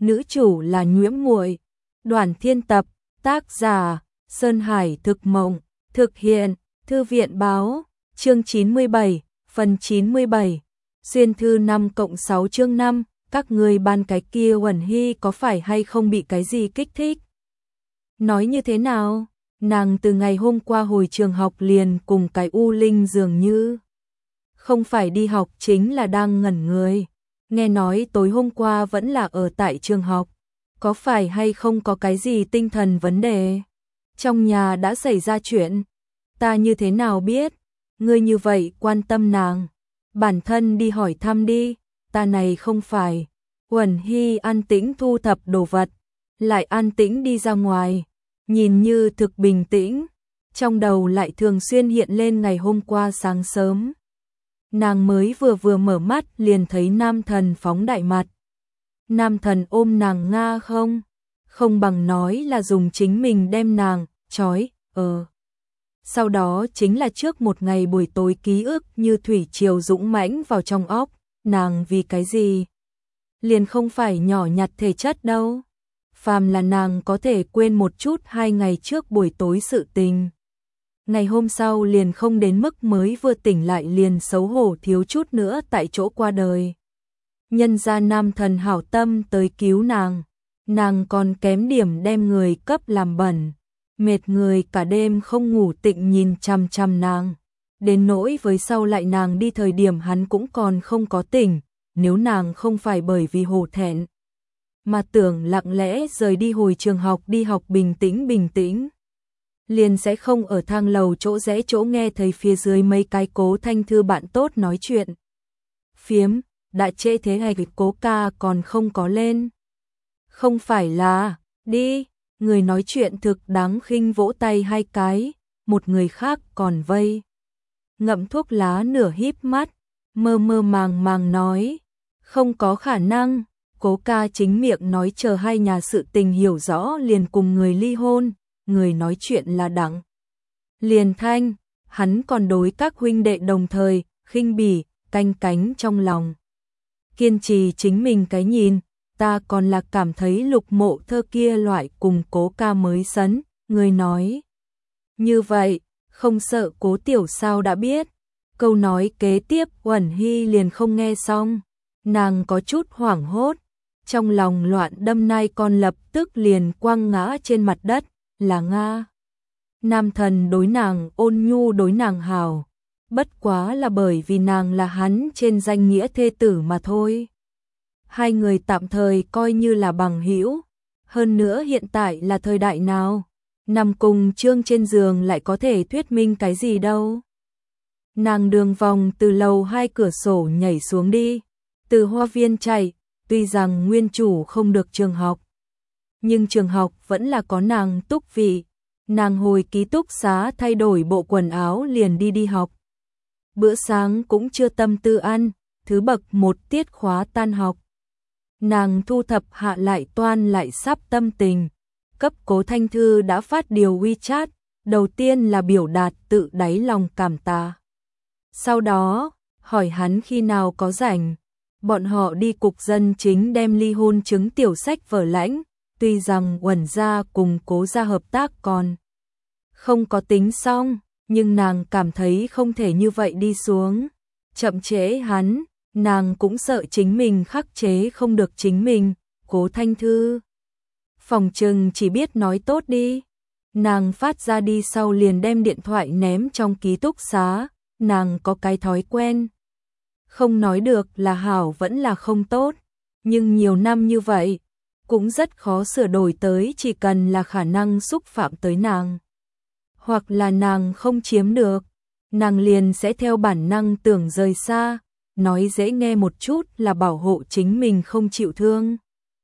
nữ chủ là Nhiễm Muội. Đoàn Thiên tập, tác giả Sơn Hải Thực Mộng, thực hiện Thư viện Báo, chương 97, phần 97. Xuyên thư 5+6 chương 5, các người ban cái kia Uẩn Hy có phải hay không bị cái gì kích thích? Nói như thế nào? Nàng từ ngày hôm qua hồi trường học liền cùng cái U Linh dường như. Không phải đi học chính là đang ngẩn người. Nghe nói tối hôm qua vẫn là ở tại trường học. Có phải hay không có cái gì tinh thần vấn đề? Trong nhà đã xảy ra chuyện. Ta như thế nào biết? Ngươi như vậy quan tâm nàng. Bản thân đi hỏi thăm đi. Ta này không phải. Uẩn Hy an tĩnh thu thập đồ vật. Lại an tĩnh đi ra ngoài. Nhìn như thực bình tĩnh. Trong đầu lại thường xuyên hiện lên ngày hôm qua sáng sớm. Nàng mới vừa mở mắt liền thấy nam thần phóng đại mặt. Nam thần ôm nàng nga không? Không bằng nói là dùng chính mình đem nàng, trói, Sau đó chính là trước một ngày buổi tối ký ức như thủy triều dũng mãnh vào trong óc, nàng vì cái gì? Liền không phải nhỏ nhặt thể chất đâu. Phàm là nàng có thể quên một chút 2 ngày trước buổi tối sự tình. Ngày hôm sau liền không đến mức mới vừa tỉnh lại liền xấu hổ thiếu chút nữa tại chỗ qua đời. Nhân ra nam thần hảo tâm tới cứu nàng còn kém điểm đem người cấp làm bẩn, mệt người cả đêm không ngủ tịnh nhìn chằm chằm nàng. Đến nỗi với sau lại nàng đi thời điểm hắn cũng còn không có tỉnh, nếu nàng không phải bởi vì hổ thẹn mà tưởng lặng lẽ rời đi hồi trường học đi học bình tĩnh. Liền sẽ không ở thang lầu chỗ rẽ chỗ nghe thấy phía dưới mấy cái Cố Thanh Thư bạn tốt nói chuyện. Phiếm, đã trễ thế hay Cố ca còn không có lên. Không phải là, đi, người nói chuyện thực đáng khinh vỗ tay 2 cái, một người khác còn vây. Ngậm thuốc lá nửa híp mắt, mơ màng nói, không có khả năng, Cố ca chính miệng nói chờ hai nhà sự tình hiểu rõ liền cùng người ly hôn. Người nói chuyện là Đặng Liền Thanh, hắn còn đối các huynh đệ đồng thời, khinh bỉ, canh cánh trong lòng. Kiên trì chính mình cái nhìn, ta còn là cảm thấy Lục Mộ Thơ kia loại cùng Cố ca mới sấn, người nói. Như vậy, không sợ Cố tiểu sao đã biết. Câu nói kế tiếp Uẩn Hy liền không nghe xong, nàng có chút hoảng hốt, trong lòng loạn đâm nai con lập tức liền quăng ngã trên mặt đất. Là Nga. Nam thần đối nàng ôn nhu đối nàng hào, bất quá là bởi vì nàng là hắn trên danh nghĩa thê tử mà thôi. Hai người tạm thời coi như là bằng hữu, hơn nữa hiện tại là thời đại nào, nằm cùng trương trên giường lại có thể thuyết minh cái gì đâu. Nàng đường vòng từ lầu 2 cửa sổ nhảy xuống đi, từ hoa viên chạy, tuy rằng nguyên chủ không được trường học. Nhưng trường học vẫn là có nàng túc vị, nàng hồi ký túc xá thay đổi bộ quần áo liền đi học. Bữa sáng cũng chưa tâm tư ăn, thứ bậc 1 tiết khóa tan học. Nàng thu thập hạ lại toan lại sắp tâm tình, cấp Cố Thanh Thư đã phát điều WeChat, đầu tiên là biểu đạt tự đáy lòng cảm tạ. Sau đó, hỏi hắn khi nào có rảnh, bọn họ đi cục dân chính đem ly hôn chứng tiểu sách vở lãnh. Tuy rằng Uẩn gia cùng Cố gia hợp tác còn không có tính xong, nhưng nàng cảm thấy không thể như vậy đi xuống. Chậm trễ hắn, nàng cũng sợ chính mình khắc chế không được chính mình. Cố Thanh Thư phòng trừng chỉ biết nói tốt đi. Nàng phát ra đi sau liền đem điện thoại ném trong ký túc xá. Nàng có cái thói quen, không nói được là hảo vẫn là không tốt, nhưng nhiều năm như vậy cũng rất khó sửa đổi tới, chỉ cần là khả năng xúc phạm tới nàng, hoặc là nàng không chiếm được, nàng liền sẽ theo bản năng tưởng rời xa, nói dễ nghe một chút là bảo hộ chính mình không chịu thương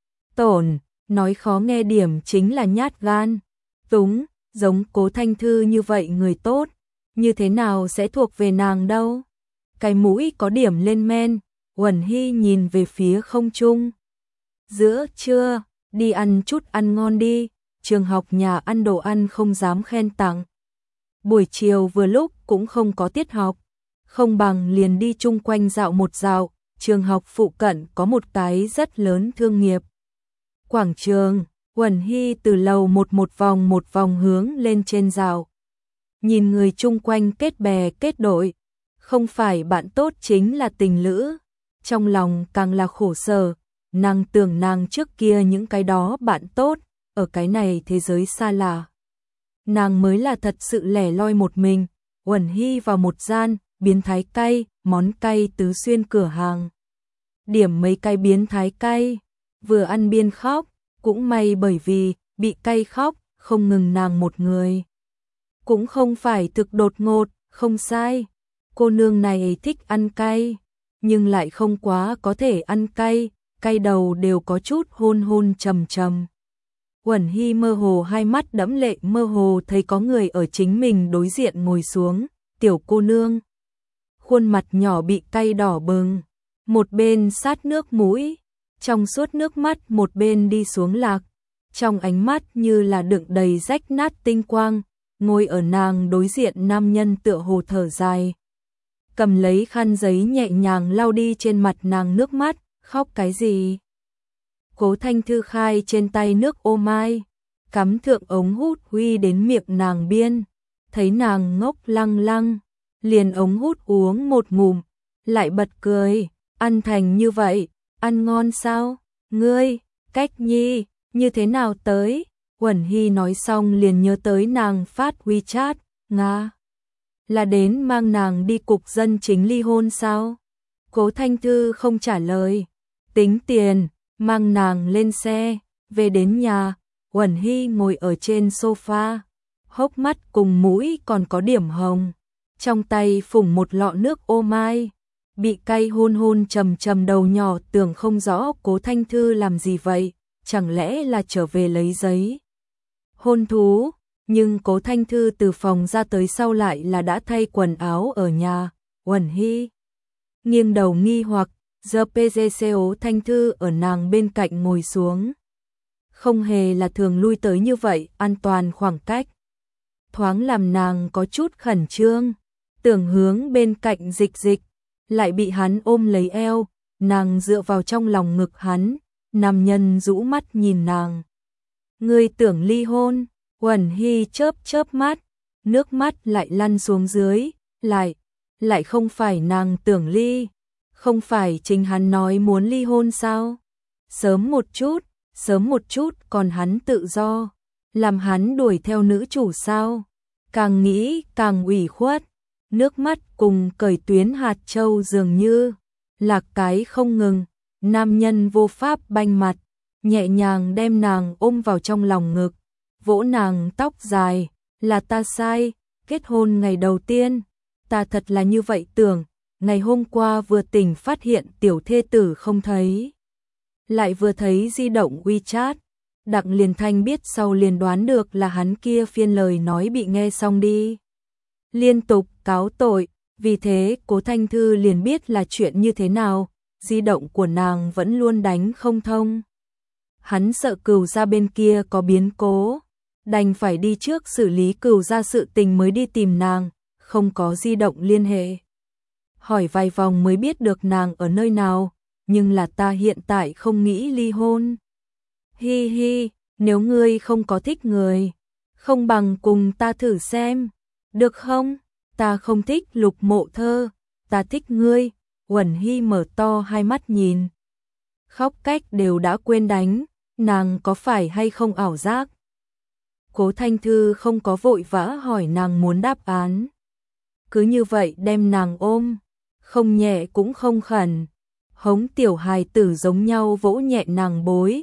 tổn, nói khó nghe điểm chính là nhát gan, túng, giống Cố Thanh Thư như vậy người tốt, như thế nào sẽ thuộc về nàng đâu. Cái mũi có điểm lên men, Uẩn Hy nhìn về phía không trung. Giữa trưa, đi ăn chút ăn ngon đi, trường học nhà ăn đồ ăn không dám khen tặng. Buổi chiều vừa lúc cũng không có tiết học, không bằng liền đi chung quanh dạo một dạo, trường học phụ cận có một cái rất lớn thương nghiệp. Quảng trường, Uẩn Hy từ lầu một vòng hướng lên trên rào. Nhìn người chung quanh kết bè kết đội, không phải bạn tốt chính là tình lữ, trong lòng càng là khổ sở, nàng tưởng nàng trước kia những cái đó bạn tốt, ở cái này thế giới xa lạ. Nàng mới là thật sự lẻ loi một mình. Uẩn Hy vào một gian, biến thái cay, món cay tứ xuyên cửa hàng. Điểm mấy cái biến thái cay, vừa ăn biên khóc, cũng may bởi vì bị cay khóc, không ngừng nàng một người. Cũng không phải thực đột ngột, không sai. Cô nương này thích ăn cay, nhưng lại không quá có thể ăn cay, cay đầu đều có chút hôn hôn trầm trầm. Uẩn Hy mơ hồ hai mắt đẫm lệ, mơ hồ thấy có người ở chính mình đối diện ngồi xuống, tiểu cô nương. Khuôn mặt nhỏ bị cay đỏ bừng, một bên sát nước mũi, trong suốt nước mắt một bên đi xuống lạc, trong ánh mắt như là đựng đầy rách nát tinh quang, ngồi ở nàng đối diện nam nhân tựa hồ thở dài. Cầm lấy khăn giấy nhẹ nhàng lau đi trên mặt nàng nước mắt, khóc cái gì? Cố Thanh Thư khai trên tay nước ô mai, cắm thượng ống hút huy đến miệng nàng biên, thấy nàng ngốc lăng lăng, liền ống hút uống một ngụm, lại bật cười, ăn thành như vậy, ăn ngon sao? Ngươi, Cách Nhi, như thế nào tới? Uẩn Hy nói xong liền nhớ tới nàng phát WeChat, Nga. Là đến mang nàng đi cục dân chính ly hôn sao? Cố Thanh Thư không trả lời, tính tiền, mang nàng lên xe, về đến nhà, Uẩn Hy ngồi ở trên sofa, hốc mắt cùng mũi còn có điểm hồng, trong tay phủng một lọ nước ô mai, bị cay hôn hôn trầm trầm đầu nhỏ, tưởng không rõ Cố Thanh Thư làm gì vậy, chẳng lẽ là trở về lấy giấy hôn thú, nhưng Cố Thanh Thư từ phòng ra tới sau lại là đã thay quần áo ở nhà. Uẩn Hy nghiêng đầu nghi hoặc, giờ PGCO Thanh Thư ở nàng bên cạnh ngồi xuống. Không hề là thường lui tới như vậy, an toàn khoảng cách. Thoáng làm nàng có chút khẩn trương, tưởng hướng bên cạnh dịch, lại bị hắn ôm lấy eo, nàng dựa vào trong lòng ngực hắn, nam nhân rũ mắt nhìn nàng. Ngươi tưởng ly hôn? Uẩn Hy chớp mắt, nước mắt lại lăn xuống dưới, lại không phải nàng tưởng ly, không phải chính hắn nói muốn ly hôn sao? Sớm một chút còn hắn tự do, làm hắn đuổi theo nữ chủ sao? Càng nghĩ càng ủy khuất, nước mắt cùng cởi tuyến hạt châu dường như lạc cái không ngừng, nam nhân vô pháp banh mặt, nhẹ nhàng đem nàng ôm vào trong lòng ngực, vỗ nàng tóc dài, là ta sai, kết hôn ngày đầu tiên, ta thật là như vậy tưởng, ngày hôm qua vừa tỉnh phát hiện tiểu thê tử không thấy. Lại vừa thấy di động WeChat, Đặng liền thanh biết sau liền đoán được là hắn kia phiên lời nói bị nghe xong đi. Liên tục cáo tội, vì thế Cố Thanh Thư liền biết là chuyện như thế nào, di động của nàng vẫn luôn đánh không thông. Hắn sợ Cửu gia bên kia có biến cố, đành phải đi trước xử lý Cửu gia sự tình mới đi tìm nàng, không có di động liên hệ. Hỏi vài vòng mới biết được nàng ở nơi nào, nhưng là ta hiện tại không nghĩ ly hôn. Hi hi, nếu ngươi không có thích người, không bằng cùng ta thử xem, được không? Ta không thích Lục Mộ Thơ, ta thích ngươi. Uẩn Hy mở to hai mắt nhìn, khóc cách đều đã quên đánh, nàng có phải hay không ảo giác? Cố Thanh Thư không có vội vã hỏi nàng muốn đáp án, cứ như vậy đem nàng ôm, không nhẹ cũng không khẩn, hống tiểu hài tử giống nhau vỗ nhẹ nàng bối,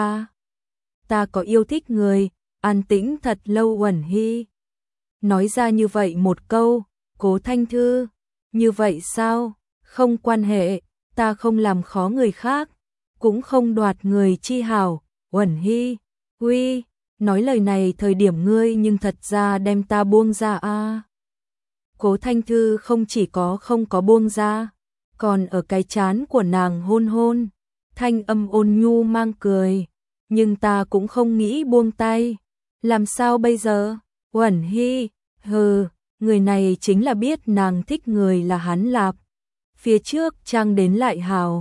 ta có yêu thích người, an tĩnh thật lâu. Uẩn Hy nói ra như vậy một câu, Cố Thanh Thư, như vậy sao? Không quan hệ, ta không làm khó người khác, cũng không đoạt người chi hảo. Uẩn Hy, uy, nói lời này thời điểm ngươi nhưng thật ra đem ta buông ra a. Cố Thanh Thư không chỉ có không có buông ra, còn ở cái trán của nàng hôn hôn, thanh âm ôn nhu mang cười, nhưng ta cũng không nghĩ buông tay, làm sao bây giờ? Uẩn Hy, hừ, người này chính là biết nàng thích người là hắn lạp. Phía trước trang đến lại hào,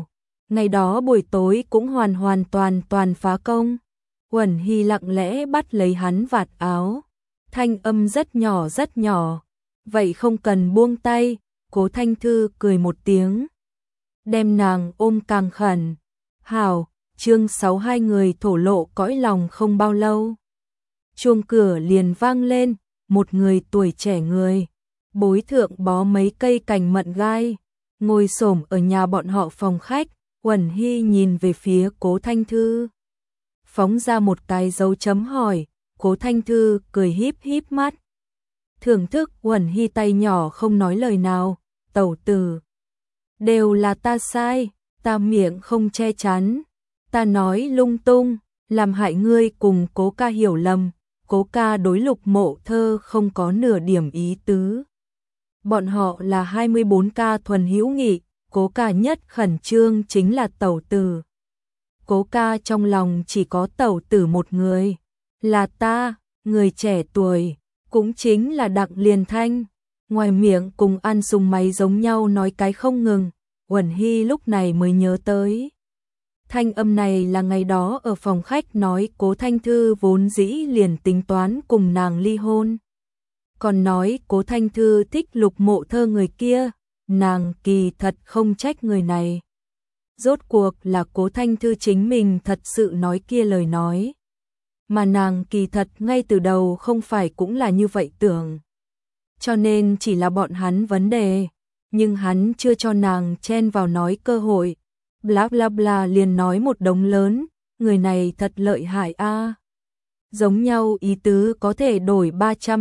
Ngày đó buổi tối cũng hoàn toàn phá công. Uẩn Hy lặng lẽ bắt lấy hắn vạt áo, thanh âm rất nhỏ, vậy không cần buông tay. Cố Thanh Thư cười một tiếng, đem nàng ôm càng khẩn. Hảo, chương 6 hai người thổ lộ cõi lòng không bao lâu. Chuông cửa liền vang lên, một người tuổi trẻ người, bối thượng bó mấy cây cành mận gai, ngồi xổm ở nhà bọn họ phòng khách. Uẩn Hy nhìn về phía Cố Thanh Thư, phóng ra một cái dấu chấm hỏi. Cố Thanh Thư cười híp mắt, thưởng thức Uẩn Hy tay nhỏ không nói lời nào. Tẩu tử, đều là ta sai, ta miệng không che chắn, ta nói lung tung, làm hại ngươi cùng Cố ca hiểu lầm. Cố ca đối Lục Mộ Thơ không có nửa điểm ý tứ. Bọn họ là 24 ca thuần hữu nghị, Cố ca nhất khẩn trương chính là tẩu tử. Cố ca trong lòng chỉ có tẩu tử một người, là ta. Người trẻ tuổi, cũng chính là Đặng Liền Thanh, ngoài miệng cùng ăn sùng máy giống nhau nói cái không ngừng. Uẩn Hy lúc này mới nhớ tới, thanh âm này là ngày đó ở phòng khách nói Cố Thanh Thư vốn dĩ liền tính toán cùng nàng ly hôn. Còn nói Cố Thanh Thư thích Lục Mộ Thơ người kia, nàng kỳ thật không trách người này. Rốt cuộc là Cố Thanh Thư chính mình thật sự nói kia lời nói, mà nàng kỳ thật ngay từ đầu không phải cũng là như vậy tưởng. Cho nên chỉ là bọn hắn vấn đề, nhưng hắn chưa cho nàng chen vào nói cơ hội. Bla bla bla liền nói một đống lớn, người này thật lợi hại a. Giống nhau ý tứ có thể đổi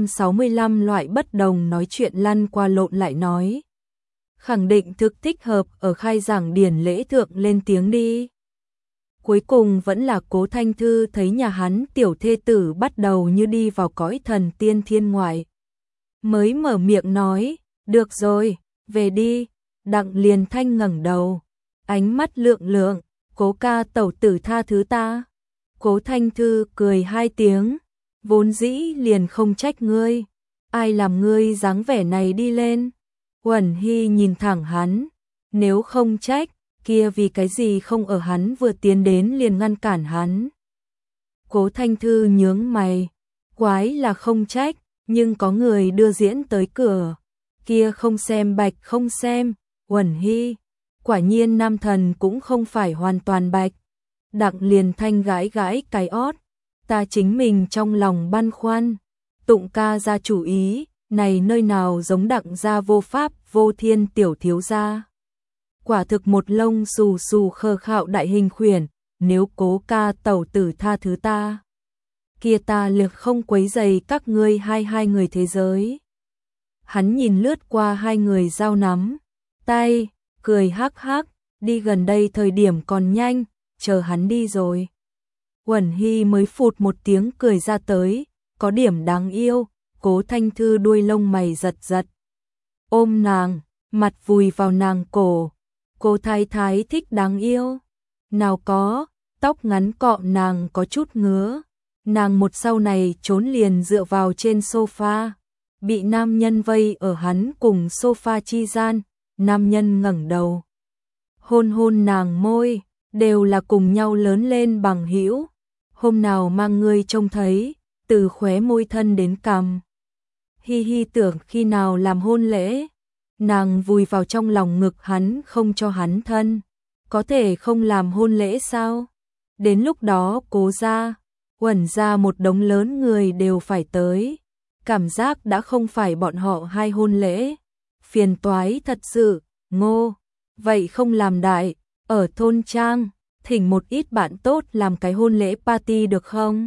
365 loại bất đồng nói chuyện lăn qua lộn lại nói. Khẳng định thực thích hợp ở khai giảng điển lễ thượng lên tiếng đi. Cuối cùng vẫn là Cố Thanh Thư thấy nhà hắn tiểu thê tử bắt đầu như đi vào cõi thần tiên thiên ngoại, mới mở miệng nói, được rồi, về đi. Đặng Liền Thanh ngẩng đầu, ánh mắt lượng, Cố ca tẩu tử tha thứ ta. Cố Thanh Thư cười hai tiếng, vốn dĩ liền không trách ngươi, ai làm ngươi dáng vẻ này đi lên. Uẩn Hy nhìn thẳng hắn, nếu không trách, kia vì cái gì không ở hắn vừa tiến đến liền ngăn cản hắn. Cố Thanh Thư nhướng mày, quái là không trách, nhưng có người đưa diễn tới cửa, kia không xem bạch không xem. Uẩn Hy, quả nhiên nam thần cũng không phải hoàn toàn bạch. Đặng Liền Thanh gãi cái ót, ta chính mình trong lòng băn khoăn, Tụng ca ra chủ ý, này nơi nào giống Đặng gia vô pháp vô thiên tiểu thiếu gia. Quả thực một lông xù khờ khạo đại hình khuyển, nếu Cố ca tẩu tử tha thứ ta, kia ta lực không quấy rầy các ngươi hai người thế giới. Hắn nhìn lướt qua hai người giao nắm tay, cười hắc hắc, đi gần đây thời điểm còn nhanh, chờ hắn đi rồi. Uẩn Hy mới phụt một tiếng cười ra tới, có điểm đáng yêu. Cố Thanh Thư đuôi lông mày giật, ôm nàng, mặt vùi vào nàng cổ. Cô thái thái thích đáng yêu. Nào có, tóc ngắn cọ nàng có chút ngứa. Nàng một sau này trốn liền dựa vào trên sofa, bị nam nhân vây ở hắn cùng sofa chi gian. Nam nhân ngẩng đầu, hôn nàng môi, đều là cùng nhau lớn lên bằng hữu. Hôm nào mang ngươi trông thấy, từ khóe môi thân đến cằm. Hi tưởng khi nào làm hôn lễ. Nàng vùi vào trong lòng ngực hắn không cho hắn thân, có thể không làm hôn lễ sao? Đến lúc đó Cố gia, Uẩn gia một đống lớn người đều phải tới, cảm giác đã không phải bọn họ hai hôn lễ, phiền toái thật sự. Ngô, vậy không làm đại, ở thôn trang, thỉnh một ít bạn tốt làm cái hôn lễ party được không?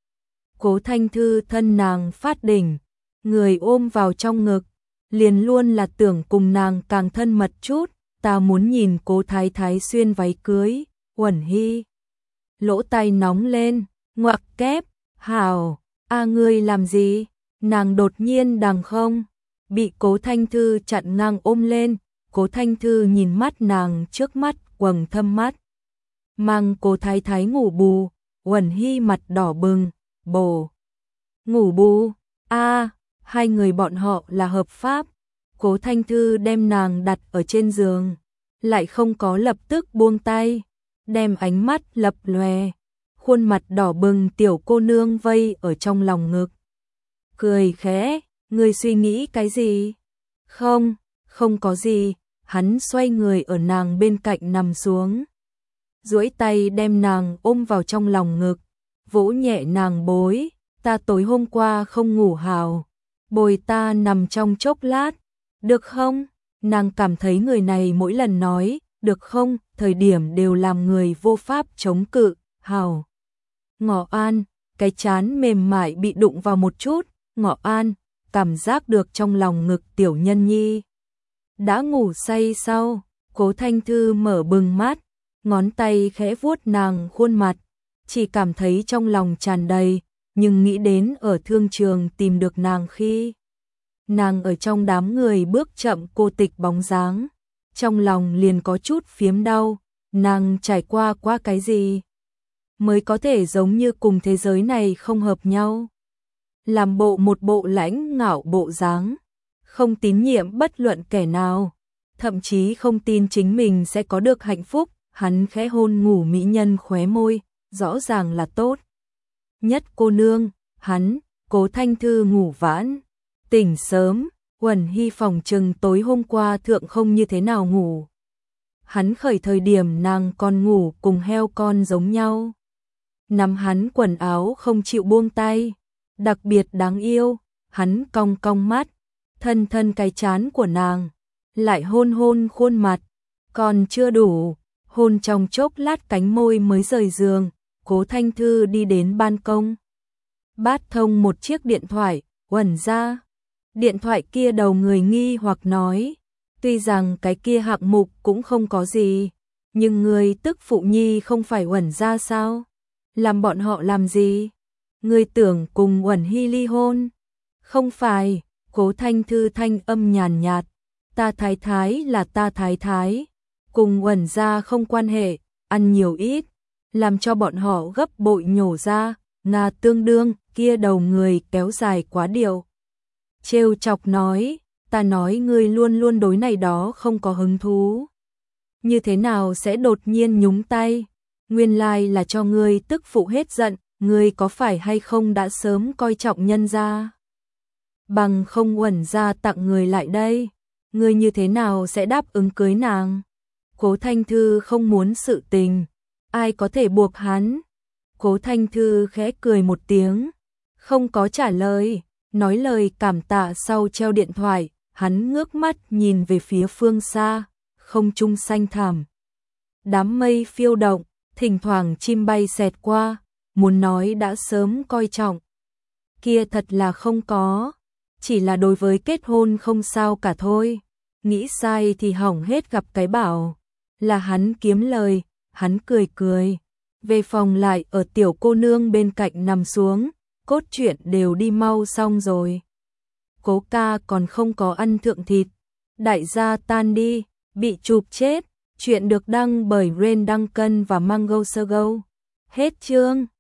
Cố Thanh Thư thân nàng phát đỉnh, người ôm vào trong ngực, liền luôn là tưởng cùng nàng càng thân mật chút. Ta muốn nhìn Cố thái thái xuyên váy cưới. Uẩn Hy, lỗ tai nóng lên, ngoặc kép, hảo, ngươi làm gì? Nàng đột nhiên đằng không, bị Cố Thanh Thư chặn ngang ôm lên. Cố Thanh Thư nhìn mắt nàng trước mắt quầng thâm mắt, mang Cố thái thái ngủ bù. Uẩn Hy mặt đỏ bừng, bồ, ngủ bù, hai người bọn họ là hợp pháp. Cố Thanh Thư đem nàng đặt ở trên giường, lại không có lập tức buông tay, đem ánh mắt lập lòe, khuôn mặt đỏ bừng tiểu cô nương vây ở trong lòng ngực. Cười khẽ, ngươi suy nghĩ cái gì? Không, không có gì, hắn xoay người ở nàng bên cạnh nằm xuống. Duỗi tay đem nàng ôm vào trong lòng ngực, vỗ nhẹ nàng bối, ta tối hôm qua không ngủ hào, bồi ta nằm trong chốc lát, được không? Nàng cảm thấy người này mỗi lần nói, được không, thời điểm đều làm người vô pháp chống cự, hào. Ngọ An, cái chán mềm mại bị đụng vào một chút, Ngọ An, cảm giác được trong lòng ngực tiểu nhân nhi. Đã ngủ say sau, Cố Thanh Thư mở bừng mắt, ngón tay khẽ vuốt nàng khuôn mặt, chỉ cảm thấy trong lòng tràn đầy, nhưng nghĩ đến ở thương trường tìm được nàng khi nàng ở trong đám người bước chậm cô tịch bóng dáng, trong lòng liền có chút phiếm đau, nàng trải qua cái gì mới có thể giống như cùng thế giới này không hợp nhau. Làm một bộ lãnh ngạo bộ dáng, không tín nhiệm bất luận kẻ nào, thậm chí không tin chính mình sẽ có được hạnh phúc, hắn khẽ hôn ngủ mỹ nhân khóe môi, rõ ràng là tốt. Nhất cô nương, hắn, Cố Thanh Thư ngủ vãn, tỉnh sớm, Uẩn Hy phòng trừng tối hôm qua thượng không như thế nào ngủ. Hắn khởi thời điểm nàng còn ngủ cùng heo con giống nhau. Nắm hắn quần áo không chịu buông tay, đặc biệt đáng yêu, hắn cong cong mắt, thân thân cái trán của nàng, lại hôn hôn khuôn mặt, còn chưa đủ, hôn trong chốc lát cánh môi mới rời giường, Cố Thanh Thư đi đến ban công. Bát thông một chiếc điện thoại, Uẩn ra. Điện thoại kia đầu người nghi hoặc nói, tuy rằng cái kia hạng mục cũng không có gì, nhưng người tức phụ nhi không phải Uẩn ra sao? Làm bọn họ làm gì? Người tưởng cùng Uẩn Hy ly hôn? Không phải, Cố Thanh Thư thanh âm nhàn nhạt, ta thái thái là ta thái thái, cùng Uẩn ra không quan hệ, ăn nhiều ít, làm cho bọn họ gấp bội nhổ ra, Nga tương đương, kia đầu người kéo dài quá điệu. Trêu chọc nói, ta nói ngươi luôn luôn đối này đó không có hứng thú. Như thế nào sẽ đột nhiên nhúng tay? Nguyên lai là cho ngươi tức phụ hết giận, ngươi có phải hay không đã sớm coi trọng nhân gia? Bằng không Uẩn ra tặng người lại đây, ngươi như thế nào sẽ đáp ứng cưới nàng? Cố Thanh Thư không muốn sự tình, ai có thể buộc hắn? Cố Thanh Thư khẽ cười một tiếng, không có trả lời, nói lời cảm tạ sau treo điện thoại, hắn ngước mắt nhìn về phía phương xa, không trung xanh thẳm. Đám mây phiêu động, thỉnh thoảng chim bay xẹt qua, muốn nói đã sớm coi trọng. Kia thật là không có, chỉ là đối với kết hôn không sao cả thôi. Nghĩ sai thì hỏng hết gặp cái bảo, là hắn kiếm lời, hắn cười cười. Về phòng lại ở tiểu cô nương bên cạnh nằm xuống, cốt truyện đều đi mau xong rồi. Cố ca còn không có ăn thượng thịt, đại gia tan đi, bị chụp chết. Chuyện được đăng bởi Rain Duncan và Mango Sogo. Hết chương.